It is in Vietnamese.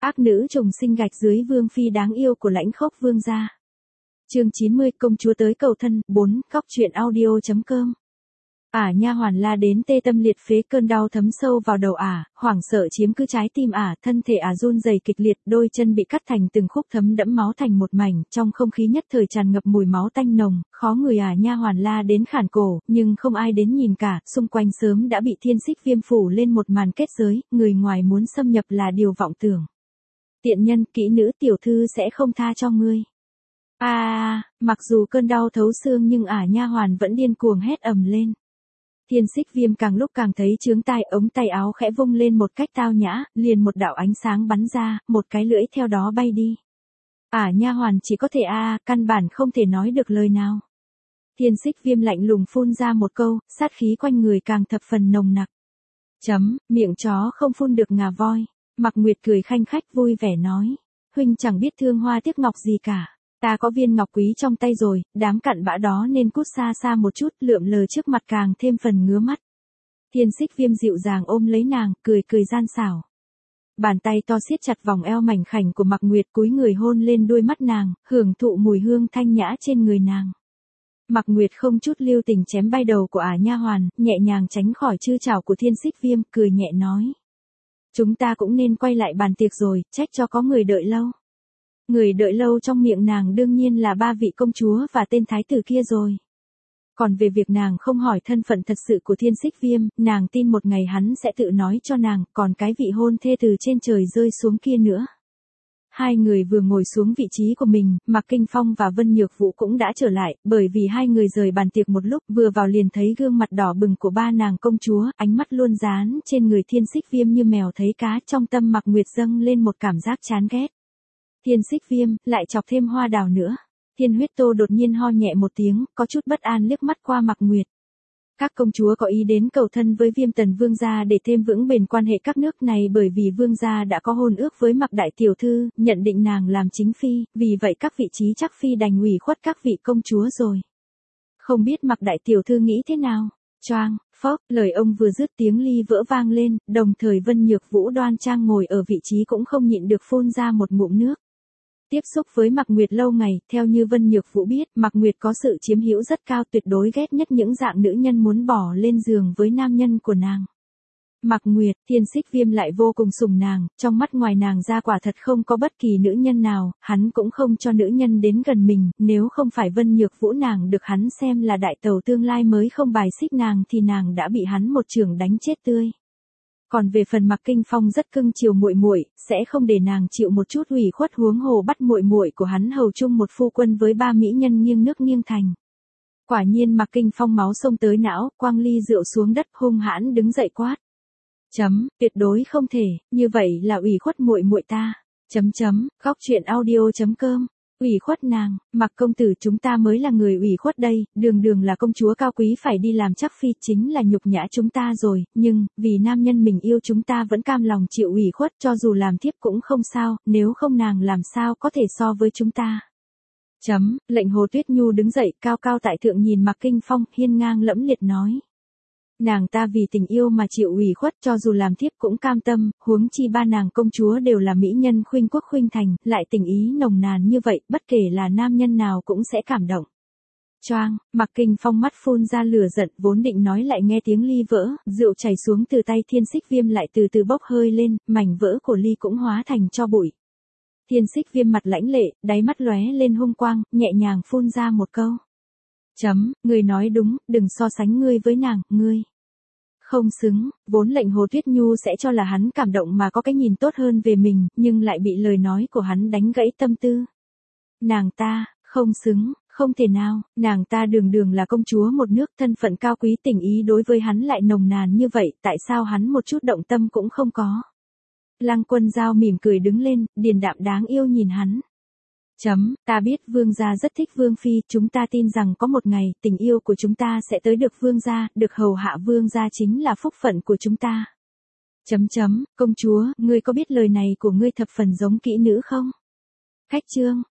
Ác nữ trùng sinh gạch dưới vương phi đáng yêu của Lãnh Khốc vương gia. Chương 90, công chúa tới cầu thân. 4. Góc truyện audio.com. Nha hoàn la đến tê tâm liệt phế, cơn đau thấm sâu vào đầu hoảng sợ chiếm cứ trái tim thân thể run rẩy kịch liệt, đôi chân bị cắt thành từng khúc thấm đẫm máu thành một mảnh, trong không khí nhất thời tràn ngập mùi máu tanh nồng, khó người. Nha hoàn la đến khản cổ, nhưng không ai đến nhìn cả, xung quanh sớm đã bị Thiên Xích Viêm phủ lên một màn kết giới, người ngoài muốn xâm nhập là điều vọng tưởng. Tiện nhân, kỹ nữ, tiểu thư sẽ không tha cho ngươi. Mặc dù cơn đau thấu xương nhưng nha hoàn vẫn điên cuồng hét ầm lên. Thiên Xích Viêm càng lúc càng thấy chướng tai, ống tay áo khẽ vung lên một cách tao nhã, liền một đạo ánh sáng bắn ra, một cái lưỡi theo đó bay đi. Nha hoàn chỉ có thể căn bản không thể nói được lời nào. Thiên Xích Viêm lạnh lùng phun ra một câu, sát khí quanh người càng thập phần nồng nặc. Miệng chó không phun được ngà voi. Mạc Nguyệt cười khanh khách vui vẻ nói. Huynh chẳng biết thương hoa tiếc ngọc gì cả. Ta có viên ngọc quý trong tay rồi, đám cặn bã đó nên cút xa xa một chút, lượm lờ trước mặt càng thêm phần ngứa mắt. Thiên Xích Viêm dịu dàng ôm lấy nàng, cười gian xảo. Bàn tay to siết chặt vòng eo mảnh khảnh của Mạc Nguyệt, cúi người hôn lên đôi mắt nàng, hưởng thụ mùi hương thanh nhã trên người nàng. Mạc Nguyệt không chút lưu tình chém bay đầu của nha hoàn, nhẹ nhàng tránh khỏi chư chảo của Thiên Xích Viêm, cười nhẹ nói. Chúng ta cũng nên quay lại bàn tiệc rồi, trách cho có người đợi lâu. Người đợi lâu trong miệng nàng đương nhiên là 3 vị công chúa và tên thái tử kia rồi. Còn về việc nàng không hỏi thân phận thật sự của Thiên Xích Viêm, nàng tin một ngày hắn sẽ tự nói cho nàng, còn cái vị hôn thê từ trên trời rơi xuống kia nữa. Hai người vừa ngồi xuống vị trí của mình, Mạc Kinh Phong và Vân Nhược Vũ cũng đã trở lại, bởi vì hai người rời bàn tiệc một lúc, vừa vào liền thấy gương mặt đỏ bừng của ba nàng công chúa, ánh mắt luôn dán trên người Thiên Xích Viêm như mèo thấy cá, trong tâm Mạc Nguyệt dâng lên một cảm giác chán ghét. Thiên Xích Viêm, lại chọc thêm hoa đào nữa. Thiên Huyết Tô đột nhiên ho nhẹ một tiếng, có chút bất an liếc mắt qua Mạc Nguyệt. Các công chúa có ý đến cầu thân với Viêm Tần Vương gia để thêm vững bền quan hệ các nước này, bởi vì Vương gia đã có hôn ước với Mạc đại tiểu thư, nhận định nàng làm chính phi, vì vậy các vị trí chắc phi đành ủy khuất các vị công chúa rồi. Không biết Mạc đại tiểu thư nghĩ thế nào? Choang, phốc, lời ông vừa dứt tiếng ly vỡ vang lên, đồng thời Vân Nhược Vũ đoan trang ngồi ở vị trí cũng không nhịn được phun ra một ngụm nước. Tiếp xúc với Mạc Nguyệt lâu ngày, theo như Vân Nhược Vũ biết, Mạc Nguyệt có sự chiếm hữu rất cao, tuyệt đối ghét nhất những dạng nữ nhân muốn bỏ lên giường với nam nhân của nàng. Mạc Nguyệt, Thiên Xích Viêm lại vô cùng sủng nàng, trong mắt ngoài nàng ra quả thật không có bất kỳ nữ nhân nào, hắn cũng không cho nữ nhân đến gần mình, nếu không phải Vân Nhược Vũ nàng được hắn xem là đại tẩu tương lai mới không bài xích nàng thì nàng đã bị hắn một chưởng đánh chết tươi. Còn về phần Mạc Kinh Phong rất cưng chiều muội muội, sẽ không để nàng chịu một chút ủy khuất, huống hồ bắt muội muội của hắn hầu chung một phu quân với 3 mỹ nhân nghiêng nước nghiêng thành. Quả nhiên Mạc Kinh Phong máu xông tới não, quăng ly rượu xuống đất, hung hãn đứng dậy quát. Tuyệt đối không thể, như vậy là ủy khuất muội muội ta. Góc truyện audio.com. Ủy khuất nàng, Mạc công tử, chúng ta mới là người ủy khuất đây, đường là công chúa cao quý phải đi làm chắc phi chính là nhục nhã chúng ta rồi, nhưng, vì nam nhân mình yêu chúng ta vẫn cam lòng chịu ủy khuất, cho dù làm thiếp cũng không sao, nếu không nàng làm sao có thể so với chúng ta. Lệnh Hồ Tuyết Nhu đứng dậy, cao cao tại thượng nhìn Mạc Kinh Phong, hiên ngang lẫm liệt nói. Nàng ta vì tình yêu mà chịu ủy khuất, cho dù làm thiếp cũng cam tâm, huống chi 3 nàng công chúa đều là mỹ nhân khuynh quốc khuynh thành, lại tình ý nồng nàn như vậy, bất kể là nam nhân nào cũng sẽ cảm động. Choang, Mạc Kinh Phong mắt phun ra lửa giận, vốn định nói lại nghe tiếng ly vỡ, rượu chảy xuống từ tay Thiên Xích Viêm lại từ từ bốc hơi lên, mảnh vỡ của ly cũng hóa thành tro bụi. Thiên Xích Viêm mặt lãnh lệ, đáy mắt lóe lên hung quang, nhẹ nhàng phun ra một câu. Ngươi nói đúng, đừng so sánh ngươi với nàng, ngươi không xứng. Vốn Lệnh Hồ Tuyết Nhu sẽ cho là hắn cảm động mà có cái nhìn tốt hơn về mình, nhưng lại bị lời nói của hắn đánh gãy tâm tư. Nàng ta, không xứng, không thể nào, nàng ta đường là công chúa một nước, thân phận cao quý, tình ý đối với hắn lại nồng nàn như vậy, tại sao hắn một chút động tâm cũng không có. Lăng Quân Giao mỉm cười đứng lên, điềm đạm đáng yêu nhìn hắn. Ta biết Vương gia rất thích Vương phi, chúng ta tin rằng có một ngày, tình yêu của chúng ta sẽ tới được Vương gia, được hầu hạ Vương gia chính là phúc phận của chúng ta. Công chúa, ngươi có biết lời này của ngươi thập phần giống kỹ nữ không? Khách trương,